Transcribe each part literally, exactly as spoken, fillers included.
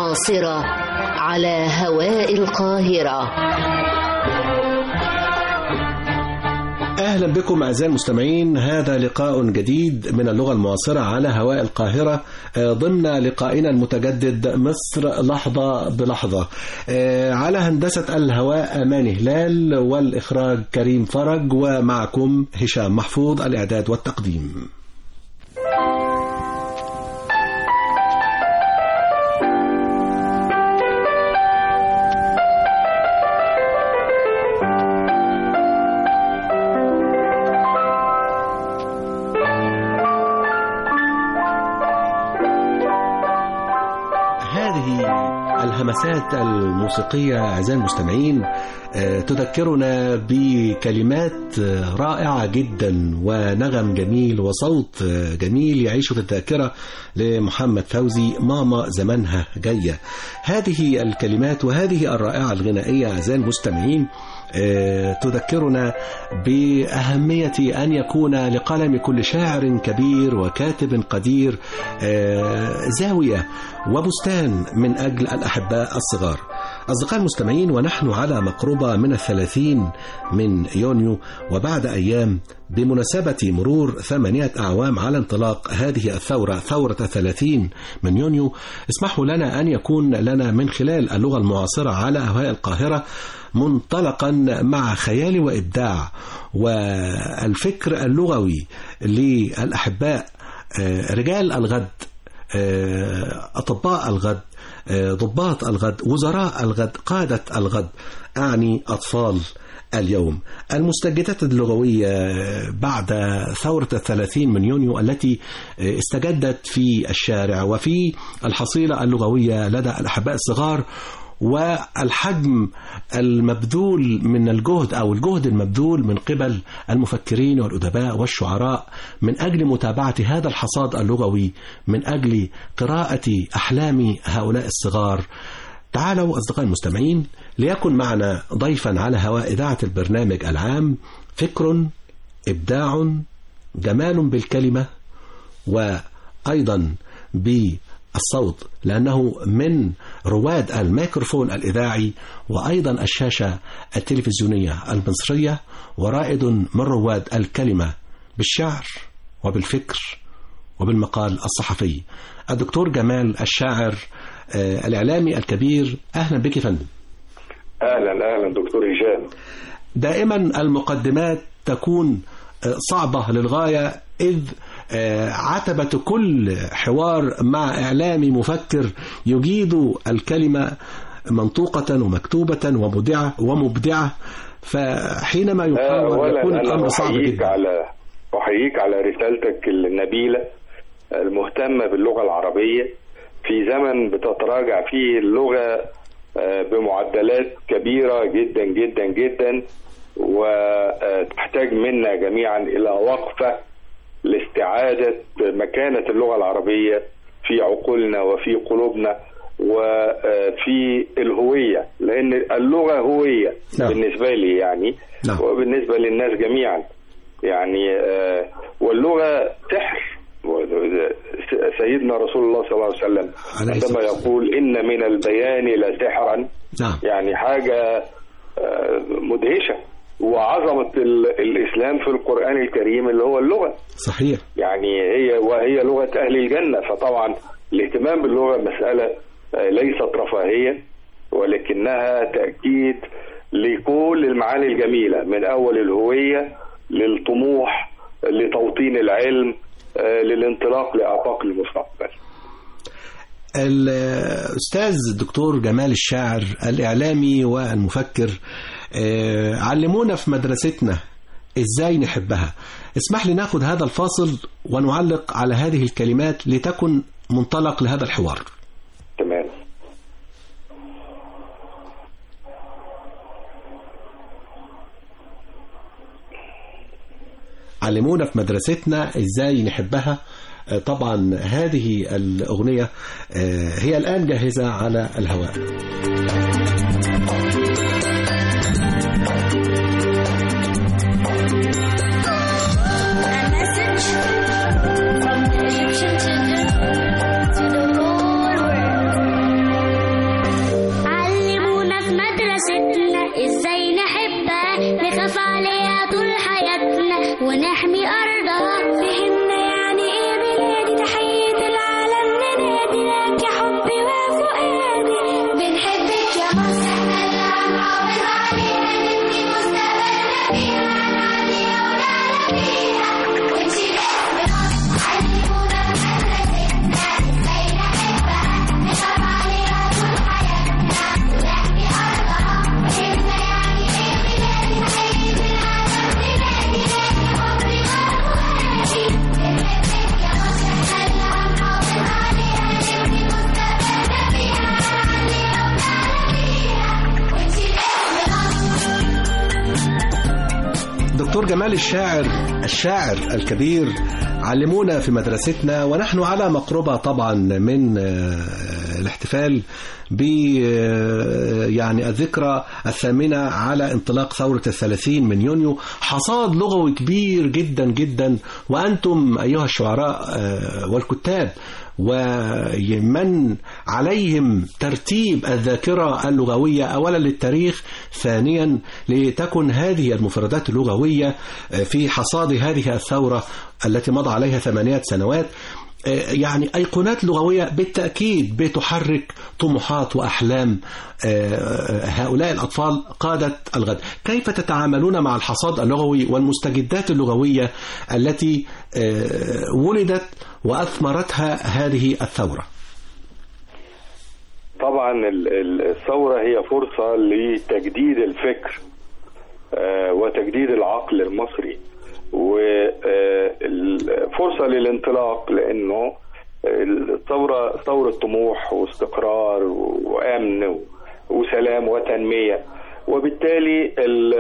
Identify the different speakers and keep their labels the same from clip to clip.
Speaker 1: المعاصرة على هواء القاهرة.
Speaker 2: أهلا بكم أعزائي المستمعين، هذا لقاء جديد من اللغة المعاصرة على هواء القاهرة ضمن لقائنا المتجدد مصر لحظة بلحظة. على هندسة الهواء أماني هلال والإخراج كريم فرج، ومعكم هشام محفوظ الإعداد والتقديم. الهمسات الموسيقية أعزائي المستمعين تذكرنا بكلمات رائعة جدا ونغم جميل وصوت جميل يعيش في الذاكرة لمحمد فوزي، ماما زمانها جاية. هذه الكلمات وهذه الرائعة الغنائية أعزائي المستمعين تذكرنا بأهمية أن يكون لقلم كل شاعر كبير وكاتب قدير زاوية وبستان من أجل الأحباء الصغار. أصدقائي المستمعين، ونحن على مقربة من الثلاثين من يونيو، وبعد أيام بمناسبة مرور ثمانية أعوام على انطلاق هذه الثورة، ثورة الثلاثين من يونيو، اسمحوا لنا أن يكون لنا من خلال اللغة المعاصرة على هواء القاهرة منطلقا مع خيال وإبداع والفكر اللغوي للأحباء رجال الغد، أطباء الغد، ضباط الغد، وزراء الغد، قادة الغد، أعني أطفال اليوم. المستجدات اللغوية بعد ثورة الثلاثين من يونيو التي استجدت في الشارع وفي الحصيلة اللغوية لدى الأحباء الصغار، والحجم المبذول من الجهد أو الجهد المبذول من قبل المفكرين والأدباء والشعراء من أجل متابعة هذا الحصاد اللغوي، من أجل قراءة أحلام هؤلاء الصغار. تعالوا أصدقائي المستمعين ليكن معنا ضيفا على هواء إذاعة البرنامج العام فكر، إبداع، جمال بالكلمة، وأيضا بالصوت، لأنه من رواد الميكروفون الإذاعي وأيضا الشاشة التلفزيونية المصرية، ورائد من رواد الكلمة بالشعر وبالفكر وبالمقال الصحفي، الدكتور جمال الشاعر الإعلامي الكبير. أهلا بك فندم.
Speaker 3: أهلا أهلا دكتور هشام.
Speaker 2: دائما المقدمات تكون صعبة للغاية، إذ عتبة كل حوار مع إعلامي مفكر يجيد الكلمة منطوقة ومكتوبة ومبدعة ومبدعة، فحينما يحاول يكون الأمر صعب جدا.
Speaker 3: على أحييك على رسالتك النبيلة المهتمة باللغة العربية في زمن بتتراجع فيه اللغة بمعدلات كبيرة جدا جدا جدا، وتحتاج منا جميعا إلى وقفة لاستعادة مكانة اللغة العربية في عقولنا وفي قلوبنا وفي الهوية، لأن اللغة هوية. نعم. بالنسبة لي يعني. نعم. وبالنسبة للناس جميعا يعني، واللغة سحر. سيدنا رسول الله صلى الله عليه وسلم عندما يقول إن من البيان لسحرا. نعم. يعني حاجة مدهشة، وعظمة الإسلام في القرآن الكريم اللي هو اللغة.
Speaker 2: صحيح.
Speaker 3: يعني هي وهي لغة أهل الجنة، فطبعا الاهتمام باللغة مسألة ليست رفاهية، ولكنها تأكيد لكل المعاني الجميلة، من أول الهوية للطموح لتوطين العلم للانطلاق لآفاق المستقبل.
Speaker 2: الأستاذ الدكتور جمال الشاعر الإعلامي والمفكر، علمونا في مدرستنا إزاي نحبها. اسمح لي ناخد هذا الفاصل ونعلق على هذه الكلمات لتكن منطلق لهذا الحوار.
Speaker 3: تمام.
Speaker 2: علمونا في مدرستنا إزاي نحبها. طبعا هذه الأغنية هي الآن جاهزة على الهواء. جمال الشاعر الشاعر الكبير علمونا في مدرستنا، ونحن على مقربة طبعا من الاحتفال ب يعني الذكرى الثامنة على انطلاق ثورة الثلاثين من يونيو، حصاد لغوي كبير جدا جدا، وأنتم أيها الشعراء والكتاب ومن عليهم ترتيب الذاكرة اللغوية أولا للتاريخ، ثانيا لتكن هذه المفردات اللغوية في حصاد هذه الثورة التي مضى عليها ثمانية سنوات، يعني أيقونات لغوية بالتأكيد بتحرك طموحات وأحلام هؤلاء الأطفال قادة الغد. كيف تتعاملون مع الحصاد اللغوي والمستجدات اللغوية التي ولدت وأثمرتها هذه الثورة؟
Speaker 3: طبعا الثورة هي فرصة لتجديد الفكر وتجديد العقل المصري، وفرصة للانطلاق، لأنه الثورة ثورة طموح واستقرار وأمن وسلام وتنمية، وبالتالي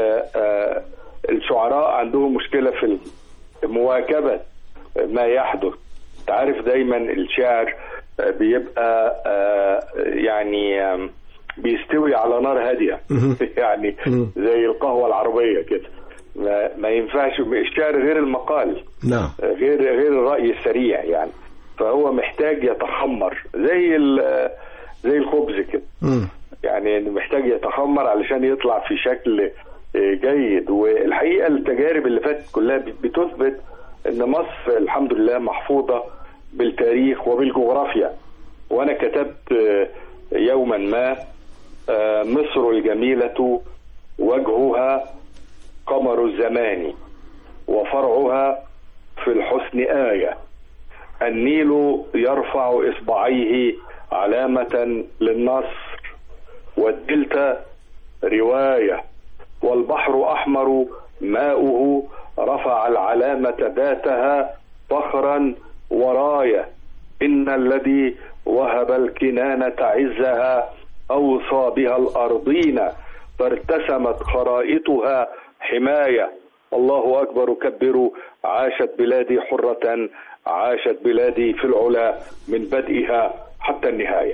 Speaker 3: الشعراء عندهم مشكلة في مواكبة ما يحدث. تعرف دايما الشعر بيبقى يعني بيستوي على نار هادية يعني زي القهوة العربية كده، ما, ما ينفعش الشعر غير المقال،
Speaker 2: نعم،
Speaker 3: غير غير الرأي السريع يعني، فهو محتاج يتخمر زي زي الخبز كده، يعني محتاج يتخمر علشان يطلع في شكل جيد. والحقيقة التجارب اللي فاتت كلها بتثبت ان مصر الحمد لله محفوظة بالتاريخ وبالجغرافيا. وانا كتبت يوما ما مصر الجميلة وجهها قمر الزمان وفرعها في الحسن آية، النيل يرفع إصبعيه علامة للنصر، والدلتا رواية، والبحر أحمر ماؤه رفع العلامة ذاتها فخرا وراية، إن الذي وهب الكنانة عزها أوصى بها الأرضين فارتسمت خرائطها حماية. الله أكبر كبروا، عاشت بلادي حرة، عاشت بلادي في العلا من بدئها حتى النهاية.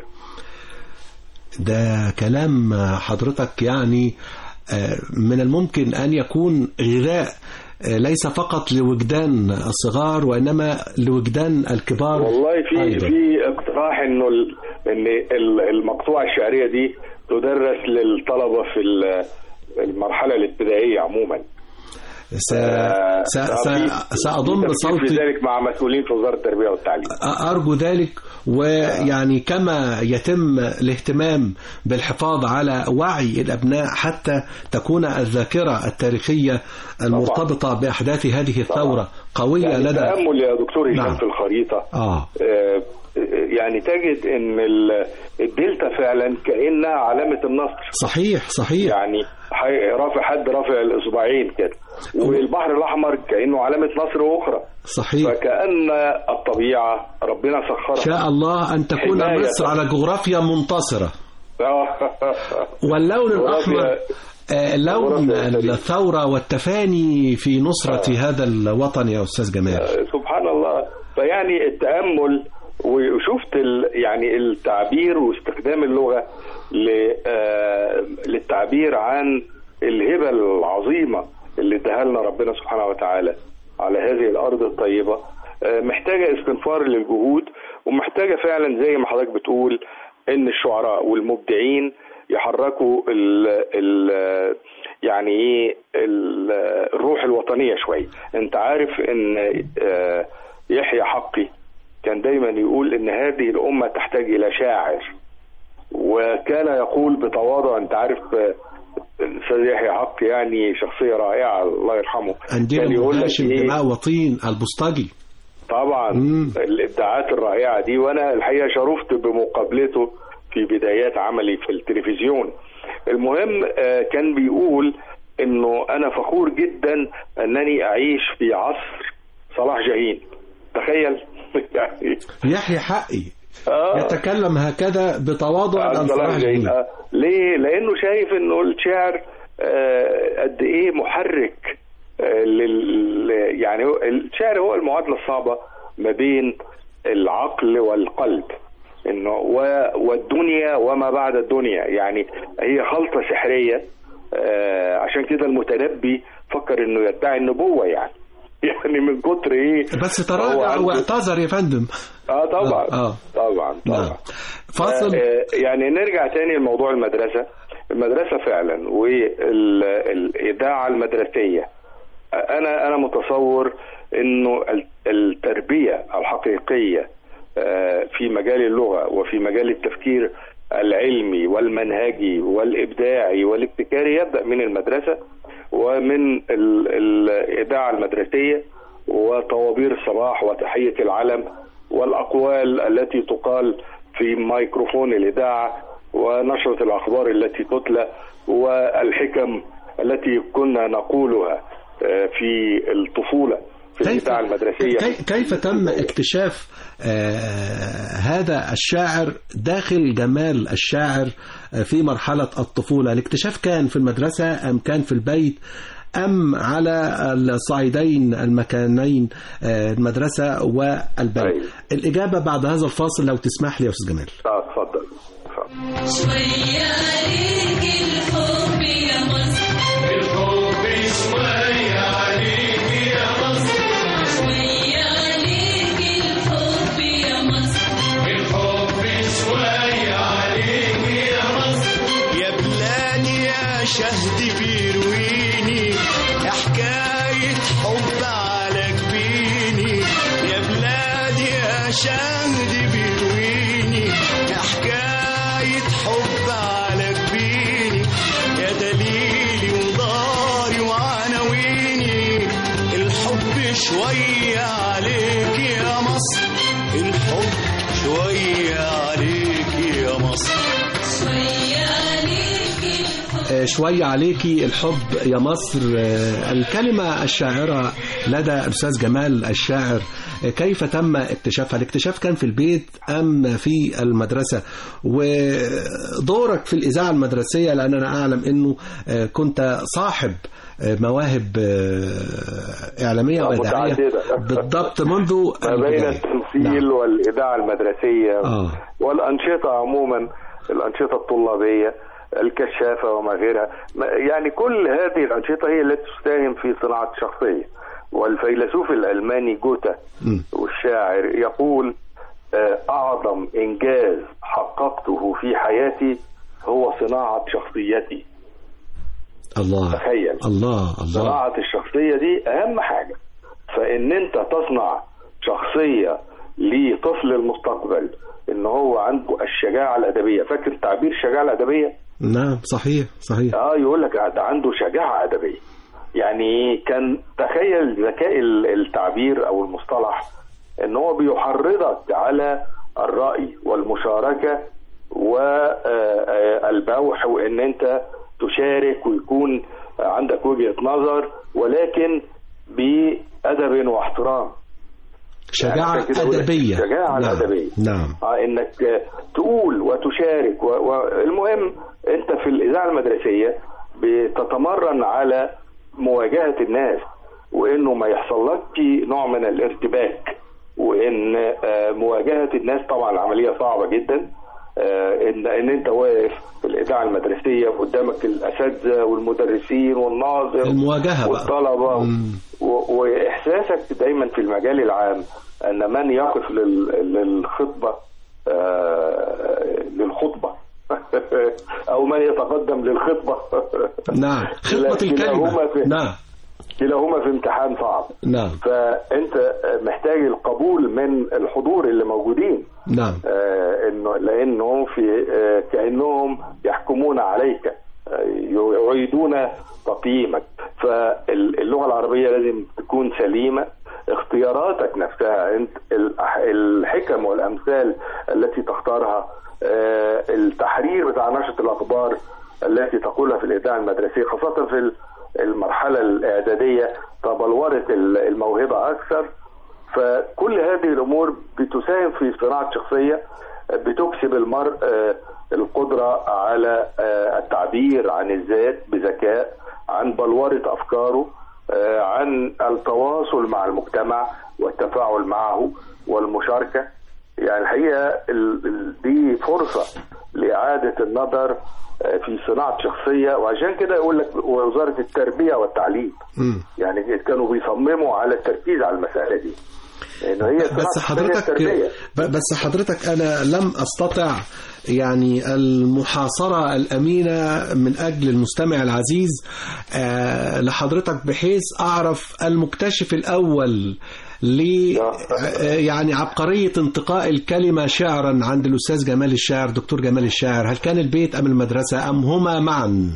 Speaker 2: ده كلام حضرتك يعني من الممكن أن يكون غذاء ليس فقط لوجدان الصغار وإنما لوجدان الكبار.
Speaker 3: والله في أيضا. في اقتراح إنه إن المقطوعة الشعرية دي تدرس للطلبة في المرحلة الابتدائية عموما.
Speaker 2: س... س... س... سأضم صوتي
Speaker 3: في ذلك مع مسؤولين في وزارة التربية والتعليم.
Speaker 2: أرجو ذلك، ويعني كما يتم الاهتمام بالحفاظ على وعي الأبناء حتى تكون الذاكرة التاريخية المرتبطة بأحداث هذه الثورة قوية
Speaker 3: يعني
Speaker 2: لدى.
Speaker 3: تأمل يا دكتور هشام
Speaker 2: نعم.
Speaker 3: في الخريطة
Speaker 2: آه.
Speaker 3: آه يعني تجد ان الدلتا فعلا كأنها علامة النصر.
Speaker 2: صحيح صحيح.
Speaker 3: يعني رافع حد رافع الاصبعين كده، والبحر الاحمر كأنه علامة نصر اخرى.
Speaker 2: صحيح.
Speaker 3: فكأن الطبيعة ربنا سخرها.
Speaker 2: شاء الله ان تكون مصر على جغرافيا منتصرة. واللون الاحمر لون الثورة والتفاني في نصرة هذا الوطن يا استاذ جمال.
Speaker 3: سبحان الله. فيعني التأمل وشفت يعني التعبير واستخدام اللغة للتعبير عن الهبة العظيمة اللي اداها لنا ربنا سبحانه وتعالى على هذه الأرض الطيبة، محتاجة استنفار للجهود، ومحتاجة فعلا زي ما حضرتك بتقول ان الشعراء والمبدعين يحركوا ال ال يعني ايه الروح الوطنية شوية. انت عارف ان يحيى حقي كان دايما يقول ان هذه الامة تحتاج الى شاعر، وكان يقول بتواضع، انت عارف الاستاذ يحيى حقي يعني شخصية رائعة الله يرحمه،
Speaker 2: كان يقول هاشم إيه؟ دماء وطين البوسطجي
Speaker 3: طبعا. مم. الابداعات الرائعة دي، وانا الحقيقة شرفت بمقابلته في بدايات عملي في التلفزيون. المهم كان بيقول انه انا فخور جدا انني اعيش في عصر صلاح جاهين. تخيل يعني
Speaker 2: يحيى حقي آه. يتكلم هكذا بتواضع عن صلاح جاهين.
Speaker 3: آه. ليه؟ لانه شايف انه الشعر آه قد ايه محرك لل يعني الشعر هو المعادلة الصعبة ما بين العقل والقلب، انه والدنيا وما بعد الدنيا، يعني هي خلطة سحرية. آه عشان كده المتنبي فكر انه يدعي النبوة يعني يعني من كتر ايه.
Speaker 2: بس تراجع واعتذر يا فندم.
Speaker 3: اه طبعا
Speaker 2: آه.
Speaker 3: طبعا طبعا.
Speaker 2: فاصل.
Speaker 3: آه يعني نرجع تاني لموضوع المدرسة. المدرسة فعلا والإذاعة المدرسية، أنا أنا متصور إنه التربية الحقيقية في مجال اللغة وفي مجال التفكير العلمي والمنهجي والإبداعي والابتكاري يبدأ من المدرسة ومن الإذاعة المدرسية وطوابير الصباح وتحية العلم والأقوال التي تقال في ميكروفون الإذاعة ونشرة الأخبار التي تتلى والحكم التي كنا نقولها في الطفولة في الإذاعة المدرسية.
Speaker 2: كيف تم اكتشاف آه هذا الشاعر داخل جمال الشاعر في مرحلة الطفولة؟ الاكتشاف كان في المدرسة أم كان في البيت أم على الصعيدين المكانين المدرسة والبيت؟ أيوة. الإجابة بعد هذا الفاصل لو تسمح لي يا أستاذ جمال.
Speaker 3: اه اتفضل.
Speaker 4: شوية عليك الحب يا مصر، الحب شوية عليك يا مصر، شوية عليك الحب يا مصر، الحب شوية عليك يا مصر.
Speaker 5: يا بلادي يا شهد بيرويني حكاية حب على جبيني، يا بلادي يا شهد بيرويني حكاية حب على جبيني، يا دليلي وداري وعناويني، الحب شوية عليك يا مصر، الحب شوية عليك يا مصر،
Speaker 4: شوية عليك الحب،
Speaker 2: شوية عليكي الحب يا مصر. الكلمة الشاعرة لدى الأستاذ جمال الشاعر كيف تم اكتشافها؟ الاكتشاف كان في البيت أم في المدرسة؟ ودورك في الإذاعة المدرسية، لأن أنا أعلم أنه كنت صاحب مواهب إعلامية وإذاعية بالضبط منذ
Speaker 3: ما بين التمثيل. نعم. والإذاعة المدرسية
Speaker 2: آه.
Speaker 3: والأنشطة عموما، الأنشطة الطلابية، الكشافة وما غيرها، يعني كل هذه الأنشطة هي التي تساهم في صناعة الشخصية. والفيلسوف الألماني جوتا والشاعر يقول أعظم إنجاز حققته في حياتي هو صناعة شخصيتي.
Speaker 2: الله.
Speaker 3: تخيل.
Speaker 2: الله الله.
Speaker 3: صناعة الشخصية دي أهم حاجة. فإن أنت تصنع شخصية لطفل المستقبل إن هو عنده الشجاعة الأدبية. فاكر تعبير الشجاعة الأدبية؟
Speaker 2: نعم صحيح صحيح.
Speaker 3: آه يقول لك عنده شجاعة أدبية. يعني كان تخيل ذكاء التعبير أو المصطلح إن هو بيحرضك على الرأي والمشاركة والبوح، وإن أنت تشارك ويكون عندك وجهة نظر ولكن بأدب واحترام.
Speaker 2: شجاعة يعني أدبية.
Speaker 3: شجاعة
Speaker 2: نعم.
Speaker 3: أدبية.
Speaker 2: نعم.
Speaker 3: آه إنك تقول وتشارك. والمهم أنت في الإذاعة المدرسية بتتمرن على مواجهة الناس، وإنه ما يحصلكش نوع من الارتباك، وإن مواجهة الناس طبعا عملية صعبة جدا. إن إن أنت واقف في الإذاعة المدرسية قدامك الأساتذة والمدرسين والناظر
Speaker 2: المواجهة
Speaker 3: والطلبة، وإحساسك دايما في المجال العام أن من يقف للخطبة للخطبة أو من يتقدم للخطبة.
Speaker 2: نعم. خطبة الكلمة. نعم.
Speaker 3: كلاهما في امتحان صعب.
Speaker 2: نعم.
Speaker 3: فأنت محتاج القبول من الحضور اللي موجودين.
Speaker 2: نعم.
Speaker 3: آه إنه لأنهم في آه كأنهم يحكمون عليك، آه يعيدون تقييمك. فاللغة العربية لازم تكون سليمة. اختياراتك نفسها، انت الحكم والأمثال التي تختارها، آه التحرير بتاع نشرة الأخبار التي تقولها في الإذاعة المدرسية، خاصة في المرحلة الإعدادية تبلورت الموهبة أكثر. فكل هذه الأمور بتساهم في صناعة شخصية بتكسب المرء القدرة على التعبير عن الذات بذكاء، عن بلورة أفكاره، عن التواصل مع المجتمع والتفاعل معه والمشاركة. يعني الحقيقة دي فرصة لإعادة النظر في صناعة شخصية، وعشان كده يقول لك وزارة التربية والتعليم م. يعني كانوا بيصمموا على التركيز على المسألة دي. هي
Speaker 2: بس حضرتك بس حضرتك أنا لم أستطع يعني المحاصرة الأمينة من أجل المستمع العزيز آه لحضرتك، بحيث أعرف المكتشف الأول ل يعني عبقرية انتقاء الكلمة شعرا عند الأستاذ جمال الشاعر، دكتور جمال الشاعر. هل كان البيت أم المدرسة أم هما معا؟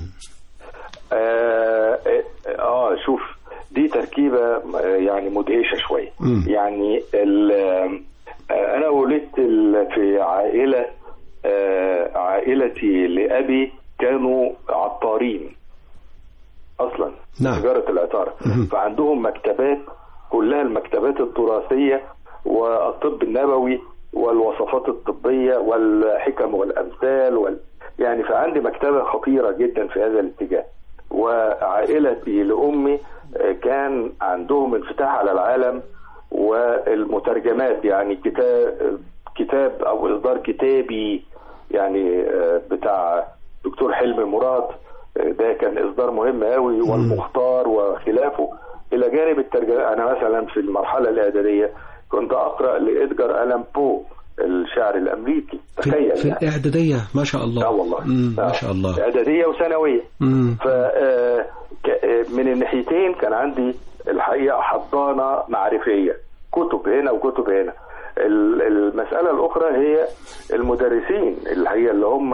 Speaker 3: آه, آه شوف، دي تركيبة يعني مدهشة شوية. يعني أنا ولدت في عائلة آه عائلتي لأبي كانوا عطارين أصلا،
Speaker 2: نعم.
Speaker 3: تجارة العطارة، فعندهم مكتبات كلها المكتبات التراثية والطب النبوي والوصفات الطبية والحكم والأمثال وال... يعني فعندي مكتبة خطيرة جدا في هذا الاتجاه. وعائلتي لأمي كان عندهم انفتاح على العالم والمترجمات، يعني كتاب كتاب أو إصدار كتابي يعني بتاع دكتور حلمي مراد، ده كان إصدار مهم قوي، والمختار وخلافه، إلى جانب الترجمة. أنا مثلا في المرحلة الإعدادية كنت أقرأ لإدجار ألان بو الشاعر الأمريكي، تخيل
Speaker 2: في, في
Speaker 3: يعني.
Speaker 2: الإعدادية ما شاء الله.
Speaker 3: اه والله
Speaker 2: ما شاء الله،
Speaker 3: إعدادية وثانوية. ف من الناحيتين كان عندي الحقيقة حضانة معرفية، كتب هنا وكتب هنا. المسألة الأخرى هي المدرسين الحقيقة اللي هم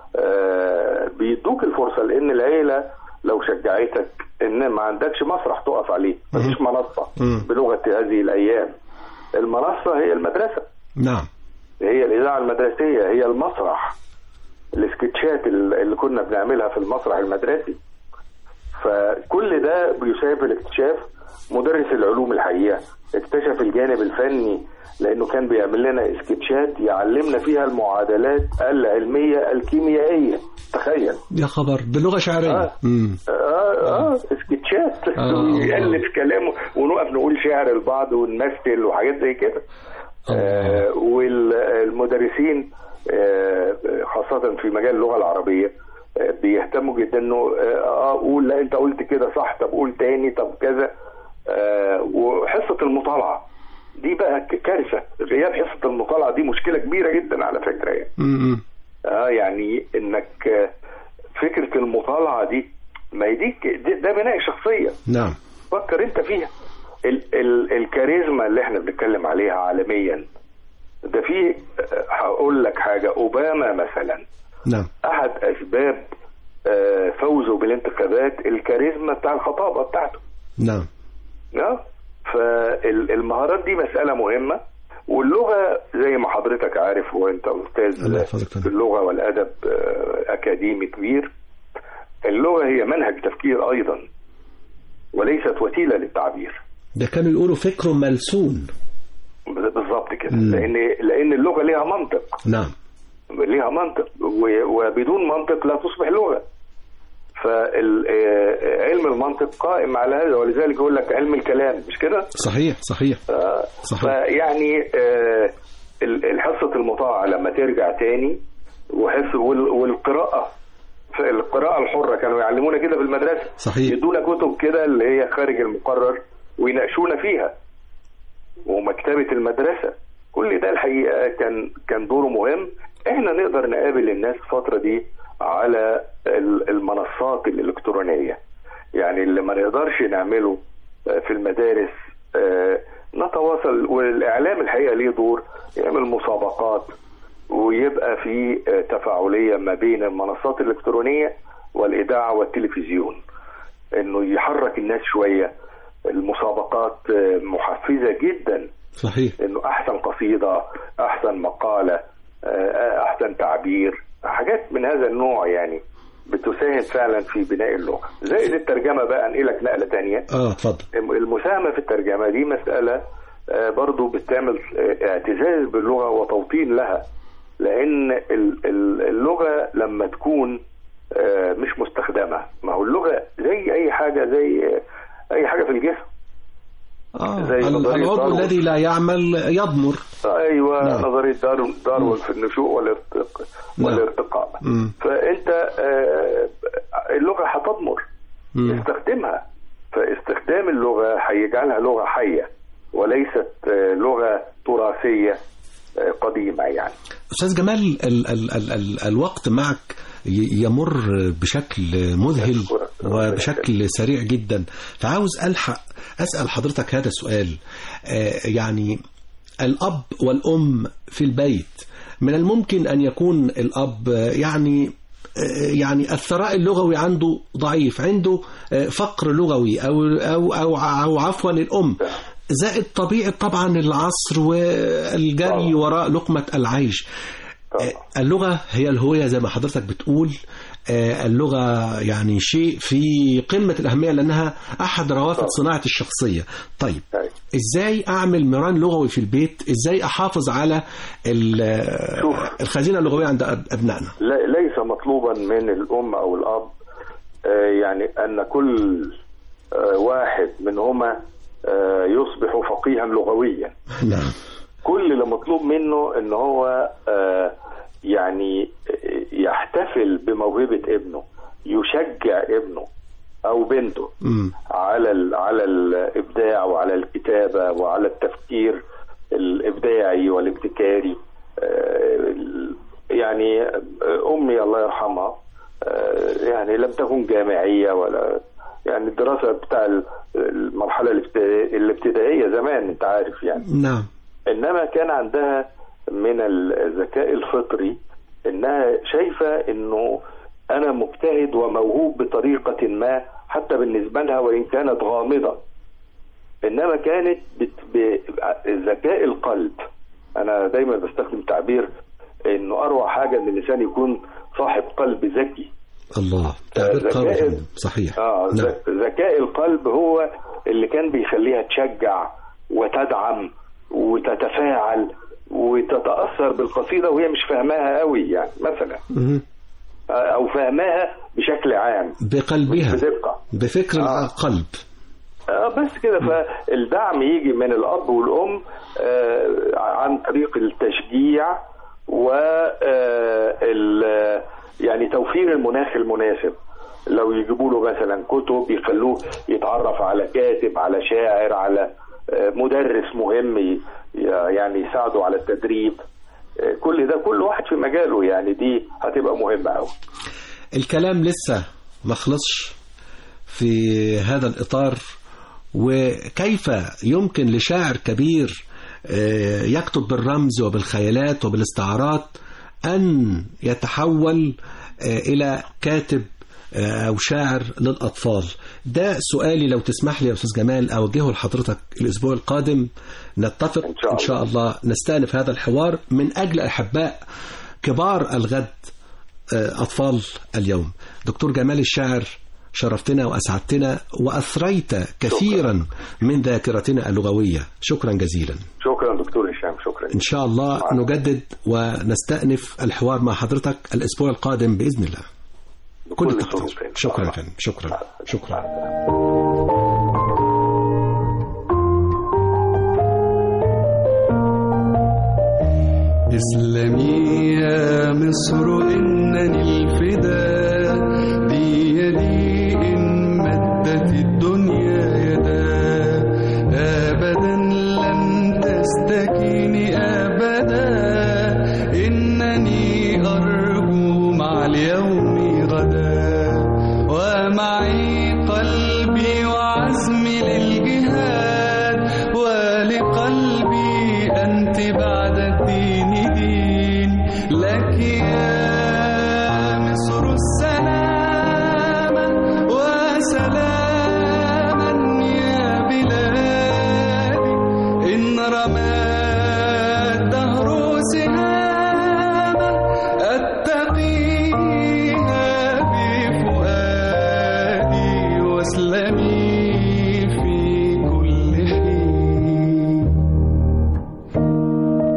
Speaker 3: بيدوك الفرصة، لأن العيلة لو شجعتك إن ما عندكش مسرح تقف عليه، مفيش منصة بلغة هذه الأيام. المنصة هي المدرسة،
Speaker 2: نعم،
Speaker 3: هي الإذاعة المدرسية، هي المسرح، السكتشات اللي كنا بنعملها في المسرح المدرسي. فكل ده بيساهم في الاكتشاف. مدرس العلوم الحقيقة اكتشف الجانب الفني، لأنه كان بيعمل لنا اسكتشات يعلمنا فيها المعادلات العلمية الكيميائية، تخيل
Speaker 2: يا خبر، باللغة شعرية.
Speaker 3: آه آه, آه, آه اسكتشات آه ويألف كلامه ونقف نقول شعر البعض ونمثل وحاجات زي كده. آه والمدرسين آه خاصة في مجال اللغة العربية آه بيهتموا جدا انه اه قول لا انت قلت كده صح، طب قول تاني، طب كذا. آه وحصة المطالعة دي بقى كارثة، غياب حصة المطالعة دي مشكلة كبيرة جدا على فكرة يعني. اه يعني انك آه فكرة المطالعة دي ما يديك ده بناء شخصية.
Speaker 2: نعم،
Speaker 3: فكر انت فيها. ال ال الكاريزما اللي احنا بنتكلم عليها عالميا ده، في هقول لك حاجة، اوباما مثلا،
Speaker 2: نعم،
Speaker 3: احد اسباب آه فوزه بالانتخابات الكاريزما بتاع الخطابة بتاعته.
Speaker 2: نعم.
Speaker 3: اه فالمهارات دي مسألة مهمة، واللغة زي ما حضرتك عارف وانت استاذ في اللغة والادب اكاديمي كبير، اللغة هي منهج تفكير ايضا وليست وسيلة للتعبير.
Speaker 2: ده كانوا يقولوا فكر ملسون.
Speaker 3: بالضبط كده. لان لان اللغة ليها منطق.
Speaker 2: نعم،
Speaker 3: ليها منطق، وبدون منطق لا تصبح لغة. فعلم المنطق قائم على هذا، ولذلك يقول لك علم الكلام، مش كده؟
Speaker 2: صحيح صحيح
Speaker 3: صحيح. فيعني الحصة المطاعة لما ترجع تاني، وحصة والقراءة، القراءة الحرة كانوا يعلمونا كده في المدرسة.
Speaker 2: صحيح.
Speaker 3: يدونا كتب كده اللي هي خارج المقرر ويناقشونا فيها، ومكتبة المدرسة، كل ده الحقيقة كان كان دوره مهم. احنا نقدر نقابل الناس الفترة دي على المنصات الإلكترونية، يعني اللي ما نقدرش نعمله في المدارس نتواصل. والإعلام الحقيقة ليه دور، يعمل مسابقات ويبقى في تفاعلية ما بين المنصات الإلكترونية والإذاعة والتلفزيون، إنه يحرك الناس شوية. المسابقات محفزة جدا.
Speaker 2: صحيح. إنه
Speaker 3: أحسن قصيدة، أحسن مقالة، أحسن تعبير، حاجات من هذا النوع يعني بتساهم فعلا في بناء اللغة. زائد الترجمة بقى، أنقلك نقلة تانية.
Speaker 2: اه اتفضل.
Speaker 3: المساهمة في الترجمة دي مسألة برضو بتعمل اعتزاز باللغة وتوطين لها، لأن اللغة لما تكون مش مستخدمة، ما هو اللغة زي أي حاجة، زي اي حاجه في الجسم.
Speaker 2: آه. العضو الذي لا يعمل يضمر.
Speaker 3: ايوه نعم. نظريه داروين في النشوء والارتقاء نعم. والارتقاء مم. فانت آه اللغه هتضمر مم. استخدمها، فاستخدام اللغه هيجعلها لغه حيه وليست آه لغه تراثيه آه قديمه. يعني
Speaker 2: استاذ جمال ال ال ال ال الوقت معك يمر بشكل مذهل وبشكل سريع جدا، فعاوز ألحق أسأل حضرتك هذا السؤال. يعني الأب والأم في البيت من الممكن أن يكون الأب يعني يعني الثراء اللغوي عنده ضعيف، عنده فقر لغوي أو أو أو, أو عفوا الأم، زائد طبيعة طبعا العصر والجري وراء لقمة العيش. اللغة هي الهوية زي ما حضرتك بتقول، اللغة يعني شيء في قمة الأهمية لأنها أحد روافد صناعة الشخصية. طيب إزاي أعمل مران لغوي في البيت؟ إزاي أحافظ على الخزينة اللغوية عند أبنائنا؟
Speaker 3: ليس مطلوبا من الأم أو الأب يعني أن كل واحد منهما يصبح فقيها لغويا.
Speaker 2: نعم.
Speaker 3: كل اللي مطلوب منه ان هو يعني يحتفل بموهبة ابنه، يشجع ابنه او بنته م. على على الابداع وعلى الكتابة وعلى التفكير الابداعي والابتكاري. يعني امي الله يرحمها يعني لم تكن جامعية ولا يعني الدراسة بتاع المرحلة الابتدائية زمان انت عارف يعني.
Speaker 2: نعم.
Speaker 3: إنما كان عندها من الذكاء الفطري إنها شايفة إنه أنا مجتهد وموهوب بطريقة ما حتى بالنسبة لها وإن كانت غامضة، إنما كانت بذكاء القلب. أنا دايما بستخدم تعبير إنه أروع حاجة إن الإنسان يكون صاحب قلب ذكي.
Speaker 2: الله، تعبير قوي صحيح.
Speaker 3: آه نعم. ذكاء القلب هو اللي كان بيخليها تشجع وتدعم وتتفاعل وتتأثر بالقصيدة وهي مش فاهماها قوي يعني مثلا م- أو فاهماها بشكل عام
Speaker 2: بقلبها بدقة بفكر آه. القلب
Speaker 3: آه بس كده. فالدعم يجي من الأب والأم آه عن طريق التشجيع و آه يعني توفير المناخ المناسب. لو يجيبوا له مثلا كتب يخلوه يتعرف على كاتب، على شاعر، على مدرس مهم يعني يساعده على التدريب، كل ده كل واحد في مجاله يعني دي هتبقى مهمة أوي.
Speaker 2: الكلام لسه ما خلصش في هذا الإطار، وكيف يمكن لشاعر كبير يكتب بالرمز وبالخيالات وبالاستعارات أن يتحول إلى كاتب أو شاعر للأطفال؟ ده سؤالي لو تسمح لي يا أستاذ جمال أوجهه لحضرتك الأسبوع القادم، نتفق إن شاء, إن شاء الله نستأنف هذا الحوار من أجل أحباء كبار الغد أطفال اليوم. دكتور جمال الشاعر، شرفتنا وأسعدتنا وأثريت كثيرا من ذاكرتنا اللغوية، شكرا جزيلا.
Speaker 3: شكرا دكتور هشام، شكرا.
Speaker 2: إن شاء الله نجدد ونستأنف الحوار مع حضرتك الأسبوع القادم بإذن الله. كل التقدير. شكرا فندم. شكرا شكرا.
Speaker 5: اسلمي يا مصر إنني الفداء، دي يدي إن مدت الدنيا يدا، أبدا لن تستكيني أبدا، إنني أرجو مع اليوم غدا، ومعي قلبي وعزمي للجهاد، ولقلبي أنت بعد الدين دين، لك يا مصر السلام وسلاما يا بلادي، إن رمى الدهر سهاما أتقيها بفؤادي، واسلمي في كل حين.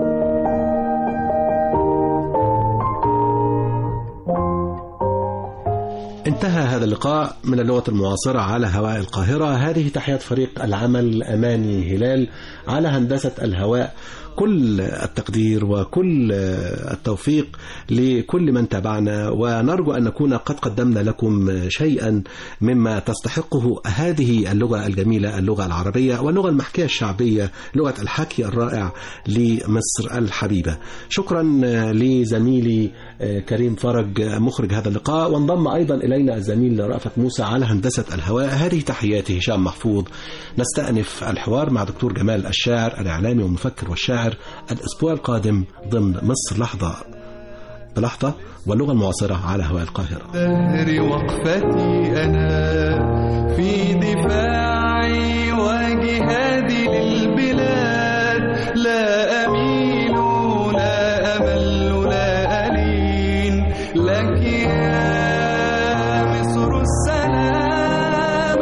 Speaker 2: انتهى هذا اللقاء من اللغة المعاصرة على هواء القاهرة. هذه تحيات فريق العمل أماني هلال على هندسة الهواء. كل التقدير وكل التوفيق لكل من تابعنا، ونرجو أن نكون قد قدمنا لكم شيئا مما تستحقه هذه اللغة الجميلة، اللغة العربية واللغة المحكية الشعبية، لغة الحكي الرائع لمصر الحبيبة. شكرا لزميلي كريم فرج مخرج هذا اللقاء، وانضم أيضا إلينا الزميل رأفت موسى على هندسة الهواء. هذه تحياتي هشام محفوظ. نستأنف الحوار مع دكتور جمال الشاعر الإعلامي والمفكر والشاعر الأسبوع القادم ضمن مصر لحظة بلحظة واللغة المعاصرة على هواء القاهرة.
Speaker 5: دهر وقفتي أنا في دفاعي وجهادي للبلاد، لا أميل لا أمل لا ألين لك يا مصر السلام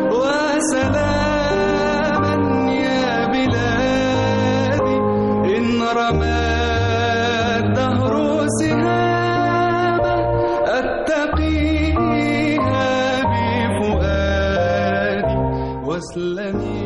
Speaker 5: وسلاما يا بلادي، إن رمى الدهر سهاما أتقيها بفؤادي واسلمي